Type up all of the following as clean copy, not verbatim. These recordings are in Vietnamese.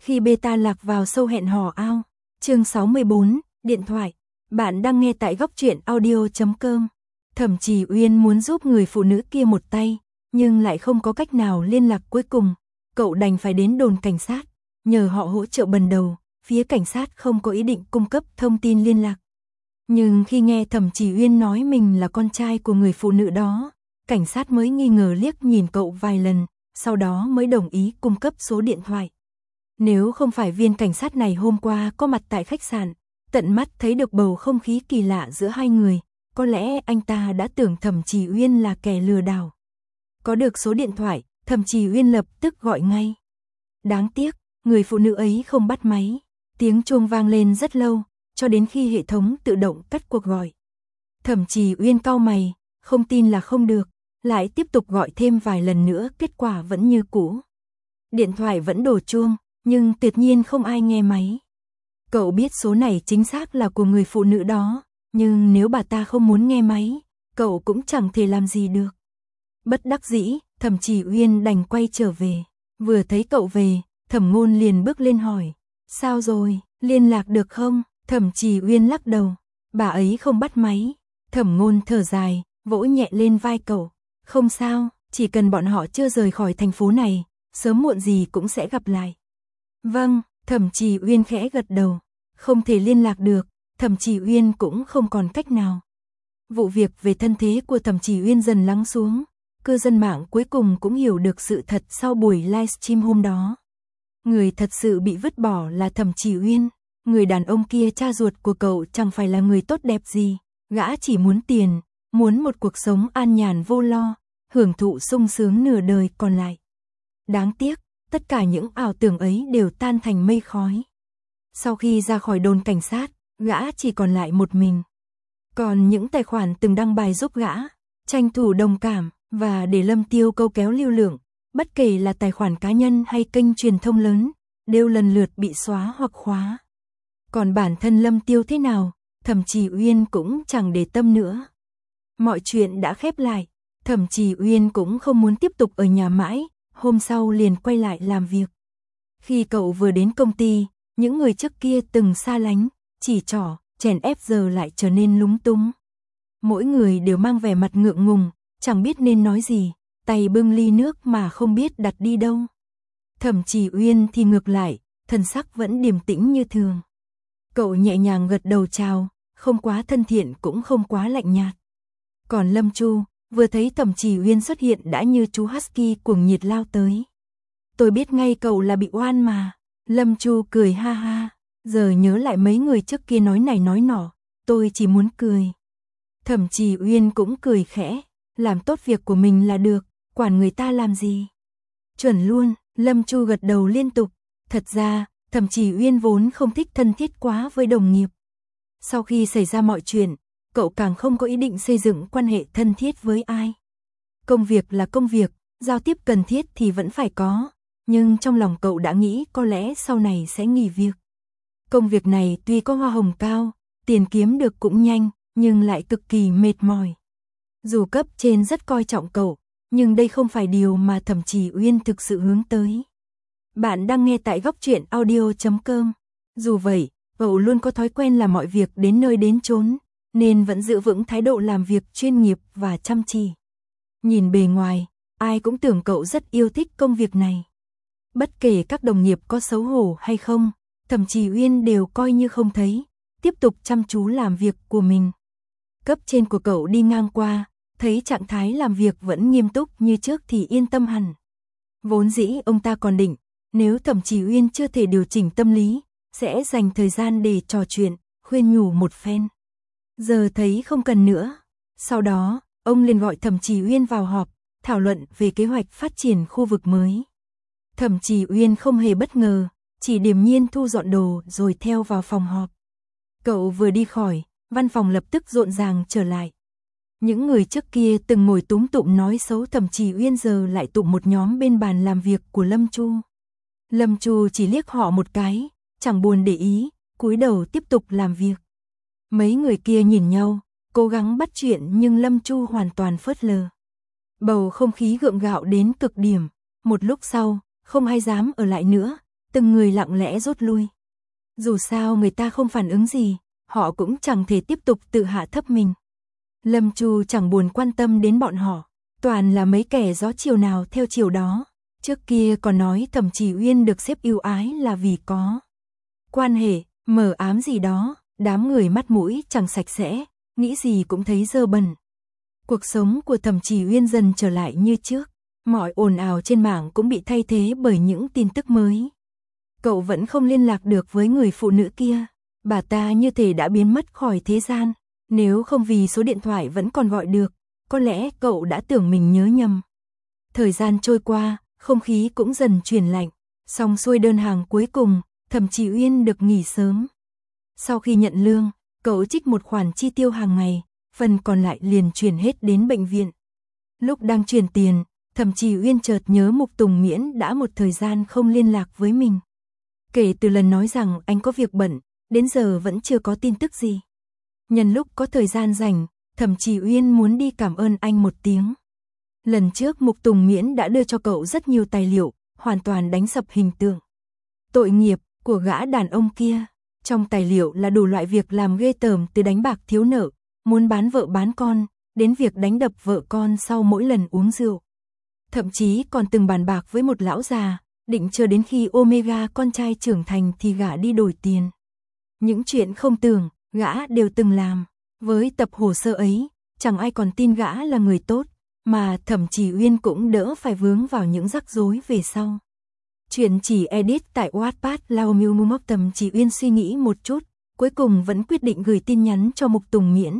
Khi beta lạc vào sâu hẹn hò ao. Chương 64, điện thoại. Bạn đang nghe tại góc truyện audio.com. Thẩm Trì Uyên muốn giúp người phụ nữ kia một tay, nhưng lại không có cách nào liên lạc. Cuối cùng, cậu đành phải đến đồn cảnh sát, nhờ họ hỗ trợ ban đầu. Phía cảnh sát không có ý định cung cấp thông tin liên lạc. Nhưng khi nghe Thẩm Trì Uyên nói mình là con trai của người phụ nữ đó, cảnh sát mới nghi ngờ liếc nhìn cậu vài lần, sau đó mới đồng ý cung cấp số điện thoại. Nếu không phải viên cảnh sát này hôm qua có mặt tại khách sạn, tận mắt thấy được bầu không khí kỳ lạ giữa hai người, có lẽ anh ta đã tưởng Thẩm Trì Uyên là kẻ lừa đảo. Có được số điện thoại, Thẩm Trì Uyên lập tức gọi ngay. Đáng tiếc, người phụ nữ ấy không bắt máy. Tiếng chuông vang lên rất lâu, cho đến khi hệ thống tự động cắt cuộc gọi. Thẩm Trì Uyên cau mày, không tin là không được, lại tiếp tục gọi thêm vài lần nữa, kết quả vẫn như cũ. Điện thoại vẫn đổ chuông, nhưng tuyệt nhiên không ai nghe máy. Cậu biết số này chính xác là của người phụ nữ đó, nhưng nếu bà ta không muốn nghe máy, cậu cũng chẳng thể làm gì được. Bất đắc dĩ, Thẩm Trì Uyên đành quay trở về. Vừa thấy cậu về, Thẩm Ngôn liền bước lên hỏi. Sao rồi, liên lạc được không? Thẩm Trì Uyên lắc đầu. Bà ấy không bắt máy. Thẩm Ngôn thở dài, vỗ nhẹ lên vai cậu. Không sao, chỉ cần bọn họ chưa rời khỏi thành phố này, sớm muộn gì cũng sẽ gặp lại. Vâng, Thẩm Trì Uyên khẽ gật đầu. Không thể liên lạc được, Thẩm Trì Uyên cũng không còn cách nào. Vụ việc về thân thế của Thẩm Trì Uyên dần lắng xuống. Cư dân mạng cuối cùng cũng hiểu được sự thật sau buổi livestream hôm đó. Người thật sự bị vứt bỏ là Thẩm Trì Uyên. Người đàn ông kia, cha ruột của cậu, chẳng phải là người tốt đẹp gì. Gã chỉ muốn tiền, muốn một cuộc sống an nhàn vô lo, hưởng thụ sung sướng nửa đời còn lại. Đáng tiếc, tất cả những ảo tưởng ấy đều tan thành mây khói. Sau khi ra khỏi đồn cảnh sát, gã chỉ còn lại một mình. Còn những tài khoản từng đăng bài giúp gã, tranh thủ đồng cảm, và để Lâm Tiêu câu kéo lưu lượng, bất kể là tài khoản cá nhân hay kênh truyền thông lớn, đều lần lượt bị xóa hoặc khóa. Còn bản thân Lâm Tiêu thế nào, Thẩm Trì Uyên cũng chẳng để tâm nữa. Mọi chuyện đã khép lại, Thẩm Trì Uyên cũng không muốn tiếp tục ở nhà mãi, hôm sau liền quay lại làm việc. Khi cậu vừa đến công ty, những người trước kia từng xa lánh, chỉ trỏ, chèn ép giờ lại trở nên lúng túng. Mỗi người đều mang vẻ mặt ngượng ngùng, chẳng biết nên nói gì, tay bưng ly nước mà không biết đặt đi đâu. Thẩm Trì Uyên thì ngược lại, thần sắc vẫn điềm tĩnh như thường. Cậu nhẹ nhàng gật đầu chào, không quá thân thiện cũng không quá lạnh nhạt. Còn Lâm Chu, vừa thấy Thẩm Trì Uyên xuất hiện đã như chú husky cuồng nhiệt lao tới. Tôi biết ngay cậu là bị oan mà. Lâm Chu cười ha ha, giờ nhớ lại mấy người trước kia nói này nói nọ, tôi chỉ muốn cười. Thẩm Trì Uyên cũng cười khẽ, làm tốt việc của mình là được, quản người ta làm gì. Chuẩn luôn, Lâm Chu gật đầu liên tục. Thật ra, Thẩm Trì Uyên vốn không thích thân thiết quá với đồng nghiệp. Sau khi xảy ra mọi chuyện, cậu càng không có ý định xây dựng quan hệ thân thiết với ai. Công việc là công việc, giao tiếp cần thiết thì vẫn phải có, nhưng trong lòng cậu đã nghĩ có lẽ sau này sẽ nghỉ việc. Công việc này tuy có hoa hồng cao, tiền kiếm được cũng nhanh, nhưng lại cực kỳ mệt mỏi. Dù cấp trên rất coi trọng cậu, nhưng đây không phải điều mà Thẩm Trì Uyên thực sự hướng tới. Bạn đang nghe tại góc truyện audio.com. Dù vậy, cậu luôn có thói quen làm mọi việc đến nơi đến chốn, nên vẫn giữ vững thái độ làm việc chuyên nghiệp và chăm chỉ. Nhìn bề ngoài, ai cũng tưởng cậu rất yêu thích công việc này. Bất kể các đồng nghiệp có xấu hổ hay không, Thẩm Trì Uyên đều coi như không thấy, tiếp tục chăm chú làm việc của mình. Cấp trên của cậu đi ngang qua, thấy trạng thái làm việc vẫn nghiêm túc như trước thì yên tâm hẳn. Vốn dĩ ông ta còn định, nếu Thẩm Trì Uyên chưa thể điều chỉnh tâm lý, sẽ dành thời gian để trò chuyện, khuyên nhủ một phen. Giờ thấy không cần nữa. Sau đó, ông liền gọi Thẩm Trì Uyên vào họp, thảo luận về kế hoạch phát triển khu vực mới. Thẩm Trì Uyên không hề bất ngờ, chỉ điềm nhiên thu dọn đồ rồi theo vào phòng họp. Cậu vừa đi khỏi, văn phòng lập tức rộn ràng trở lại. Những người trước kia từng ngồi túm tụm nói xấu Thẩm Trì Uyên giờ lại tụm một nhóm bên bàn làm việc của Lâm Chu. Lâm Chu chỉ liếc họ một cái, chẳng buồn để ý, cúi đầu tiếp tục làm việc. Mấy người kia nhìn nhau, cố gắng bắt chuyện nhưng Lâm Chu hoàn toàn phớt lờ. Bầu không khí gượng gạo đến cực điểm, một lúc sau, không ai dám ở lại nữa, từng người lặng lẽ rút lui. Dù sao người ta không phản ứng gì, họ cũng chẳng thể tiếp tục tự hạ thấp mình. Lâm Chu chẳng buồn quan tâm đến bọn họ, toàn là mấy kẻ gió chiều nào theo chiều đó. Trước kia còn nói Thẩm Chỉ Uyên được xếp ưu ái là vì có quan hệ mờ ám gì đó, đám người mắt mũi chẳng sạch sẽ, nghĩ gì cũng thấy dơ bẩn. Cuộc sống của Thẩm Chỉ Uyên dần trở lại như trước, mọi ồn ào trên mạng cũng bị thay thế bởi những tin tức mới. Cậu vẫn không liên lạc được với người phụ nữ kia, bà ta như thể đã biến mất khỏi thế gian, nếu không vì số điện thoại vẫn còn gọi được, có lẽ cậu đã tưởng mình nhớ nhầm. Thời gian trôi qua, không khí cũng dần chuyển lạnh, xong xuôi đơn hàng cuối cùng, Thẩm Chỉ Uyên được nghỉ sớm. Sau khi nhận lương, cậu trích một khoản chi tiêu hàng ngày, phần còn lại liền chuyển hết đến bệnh viện. Lúc đang chuyển tiền, Thẩm Chỉ Uyên chợt nhớ Mục Tùng Miễn đã một thời gian không liên lạc với mình. Kể từ lần nói rằng anh có việc bận, đến giờ vẫn chưa có tin tức gì. Nhân lúc có thời gian rảnh, Thẩm Chỉ Uyên muốn đi cảm ơn anh một tiếng. Lần trước Mục Tùng Miễn đã đưa cho cậu rất nhiều tài liệu, hoàn toàn đánh sập hình tượng tội nghiệp của gã đàn ông kia. Trong tài liệu là đủ loại việc làm ghê tởm, từ đánh bạc thiếu nợ, muốn bán vợ bán con, đến việc đánh đập vợ con sau mỗi lần uống rượu. Thậm chí còn từng bàn bạc với một lão già, định chờ đến khi Omega con trai trưởng thành thì gã đi đổi tiền. Những chuyện không tưởng, gã đều từng làm. Với tập hồ sơ ấy, chẳng ai còn tin gã là người tốt, mà Thẩm Chỉ Uyên cũng đỡ phải vướng vào những rắc rối về sau. Chuyện chỉ edit tại Wattpad Lao Miu Mumok. Thẩm Chỉ Uyên suy nghĩ một chút, cuối cùng vẫn quyết định gửi tin nhắn cho Mục Tùng Miễn.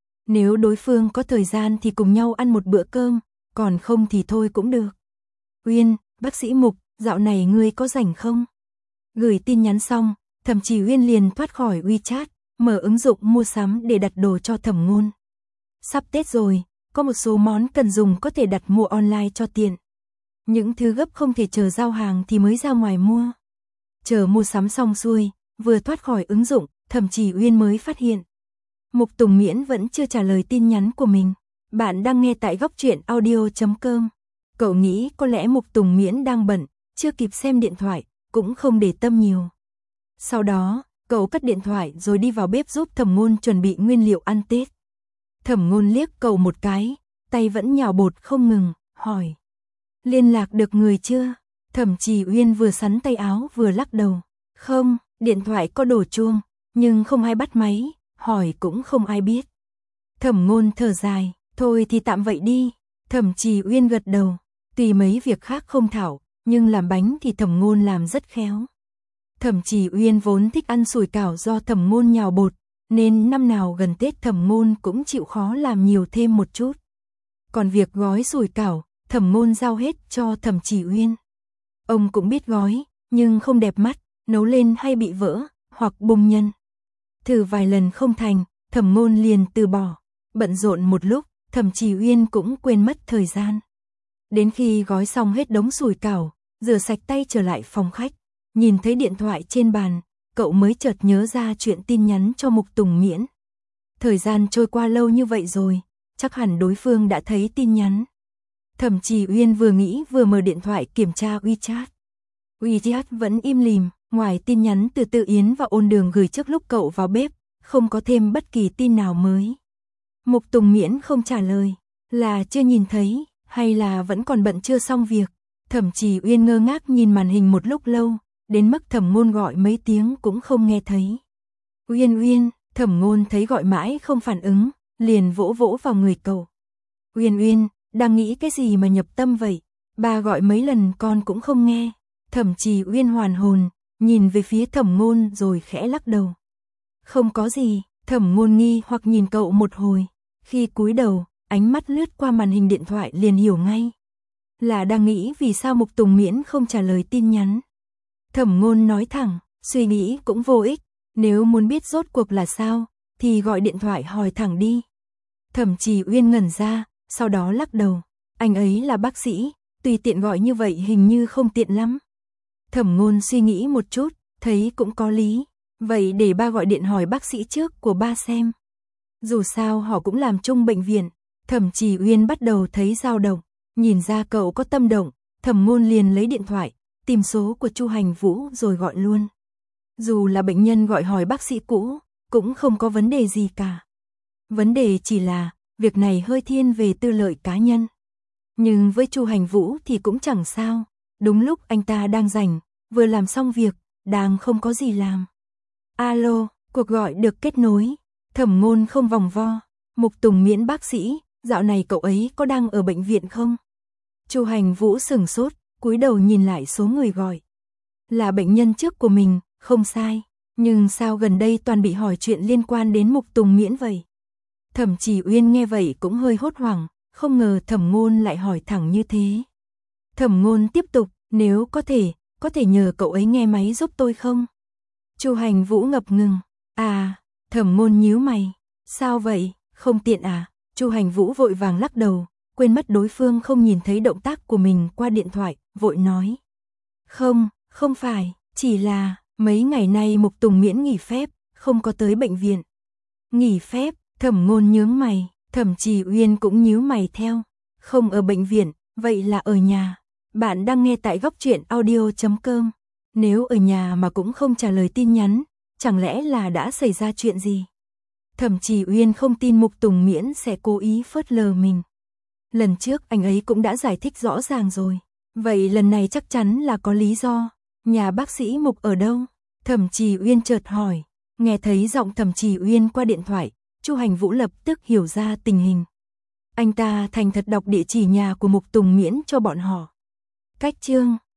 Nếu đối phương có thời gian thì cùng nhau ăn một bữa cơm, còn không thì thôi cũng được. Uyên, bác sĩ Mục, dạo này ngươi có rảnh không? Gửi tin nhắn xong, Thẩm Chỉ Uyên liền thoát khỏi WeChat, mở ứng dụng mua sắm để đặt đồ cho Thẩm Ngôn. Sắp Tết rồi, có một số món cần dùng có thể đặt mua online cho tiện. Những thứ gấp không thể chờ giao hàng thì mới ra ngoài mua. Chờ mua sắm xong xuôi, vừa thoát khỏi ứng dụng, Thẩm Chỉ Uyên mới phát hiện Mục Tùng Miễn vẫn chưa trả lời tin nhắn của mình. Bạn đang nghe tại góc truyện audio.com. Cậu nghĩ có lẽ Mục Tùng Miễn đang bận, chưa kịp xem điện thoại, cũng không để tâm nhiều. Sau đó, cậu cất điện thoại rồi đi vào bếp giúp Thẩm Ngôn chuẩn bị nguyên liệu ăn Tết. Thẩm Ngôn liếc cậu một cái, tay vẫn nhào bột không ngừng, hỏi: liên lạc được người chưa? Thẩm Chỉ Uyên vừa sắn tay áo vừa lắc đầu. Không, điện thoại có đổ chuông, nhưng không ai bắt máy, hỏi cũng không ai biết. Thẩm Ngôn thở dài, thôi thì tạm vậy đi. Thẩm Chỉ Uyên gật đầu, tùy mấy việc khác không thạo, nhưng làm bánh thì Thẩm Ngôn làm rất khéo. Thẩm Chỉ Uyên vốn thích ăn sủi cảo do Thẩm Ngôn nhào bột, nên năm nào gần Tết Thẩm Ngôn cũng chịu khó làm nhiều thêm một chút. Còn việc gói sủi cảo, Thẩm Ngôn giao hết cho Thẩm Chỉ Uyên. Ông cũng biết gói, nhưng không đẹp mắt, nấu lên hay bị vỡ, hoặc bung nhân. Thử vài lần không thành, Thẩm Ngôn liền từ bỏ. Bận rộn một lúc, Thẩm Chỉ Uyên cũng quên mất thời gian. Đến khi gói xong hết đống sủi cảo, rửa sạch tay trở lại phòng khách, nhìn thấy điện thoại trên bàn, cậu mới chợt nhớ ra chuyện tin nhắn cho Mục Tùng Miễn. Thời gian trôi qua lâu như vậy rồi, chắc hẳn đối phương đã thấy tin nhắn. Thẩm Chỉ Uyên vừa nghĩ vừa mở điện thoại kiểm tra WeChat. WeChat vẫn im lìm, ngoài tin nhắn từ Tự Yến và Ôn Đường gửi trước lúc cậu vào bếp, không có thêm bất kỳ tin nào mới. Mục Tùng Miễn không trả lời, là chưa nhìn thấy, hay là vẫn còn bận chưa xong việc. Thẩm Chỉ Uyên ngơ ngác nhìn màn hình một lúc lâu, đến mức Thẩm Ngôn gọi mấy tiếng cũng không nghe thấy. Uyên Uyên, Thẩm Ngôn thấy gọi mãi không phản ứng, liền vỗ vỗ vào người cậu. Uyên Uyên, đang nghĩ cái gì mà nhập tâm vậy? Ba gọi mấy lần con cũng không nghe. Thẩm Chỉ Uyên hoàn hồn, nhìn về phía Thẩm Ngôn rồi khẽ lắc đầu. Không có gì. Thẩm Ngôn nghi hoặc nhìn cậu một hồi, khi cúi đầu, ánh mắt lướt qua màn hình điện thoại liền hiểu ngay. Là đang nghĩ vì sao Mục Tùng Miễn không trả lời tin nhắn. Thẩm Ngôn nói thẳng, suy nghĩ cũng vô ích, nếu muốn biết rốt cuộc là sao, thì gọi điện thoại hỏi thẳng đi. Thẩm Chỉ Uyên ngẩn ra, sau đó lắc đầu, anh ấy là bác sĩ, tùy tiện gọi như vậy hình như không tiện lắm. Thẩm Ngôn suy nghĩ một chút, thấy cũng có lý, vậy để ba gọi điện hỏi bác sĩ trước của ba xem. Dù sao họ cũng làm chung bệnh viện. Thẩm Chỉ Uyên bắt đầu thấy dao động, nhìn ra cậu có tâm động, Thẩm Ngôn liền lấy điện thoại, tìm số của Chu Hành Vũ rồi gọi luôn. Dù là bệnh nhân gọi hỏi bác sĩ cũ, cũng không có vấn đề gì cả. Vấn đề chỉ là, việc này hơi thiên về tư lợi cá nhân. Nhưng với Chu Hành Vũ thì cũng chẳng sao, đúng lúc anh ta đang rảnh, vừa làm xong việc, đang không có gì làm. Alo, cuộc gọi được kết nối, Thẩm Ngôn không vòng vo, Mục Tùng Miễn bác sĩ, dạo này cậu ấy có đang ở bệnh viện không? Chu Hành Vũ sửng sốt, cúi đầu nhìn lại số người gọi. Là bệnh nhân trước của mình, không sai, nhưng sao gần đây toàn bị hỏi chuyện liên quan đến Mục Tùng Miễn vậy? Thẩm Chỉ Uyên nghe vậy cũng hơi hốt hoảng, không ngờ Thẩm Ngôn lại hỏi thẳng như thế. Thẩm Ngôn tiếp tục, nếu có thể nhờ cậu ấy nghe máy giúp tôi không? Chu Hành Vũ ngập ngừng, Thẩm Ngôn nhíu mày, sao vậy, không tiện à? Chu Hành Vũ vội vàng lắc đầu, quên mất đối phương không nhìn thấy động tác của mình qua điện thoại, vội nói. Không phải, chỉ là, mấy ngày nay Mục Tùng Miễn nghỉ phép, không có tới bệnh viện. Nghỉ phép, Thẩm Ngôn nhướng mày, Thẩm Chỉ Uyên cũng nhíu mày theo. Không ở bệnh viện, vậy là ở nhà. Bạn đang nghe tại Góc Truyện Audio.com. Nếu ở nhà mà cũng không trả lời tin nhắn, chẳng lẽ là đã xảy ra chuyện gì? Thẩm Chỉ Uyên không tin Mục Tùng Miễn sẽ cố ý phớt lờ mình. Lần trước anh ấy cũng đã giải thích rõ ràng rồi. Vậy lần này chắc chắn là có lý do. Nhà bác sĩ Mục ở đâu? Thẩm Chỉ Uyên chợt hỏi. Nghe thấy giọng Thẩm Chỉ Uyên qua điện thoại, Chu Hành Vũ lập tức hiểu ra tình hình. Anh ta thành thật đọc địa chỉ nhà của Mục Tùng Miễn cho bọn họ. Cách chương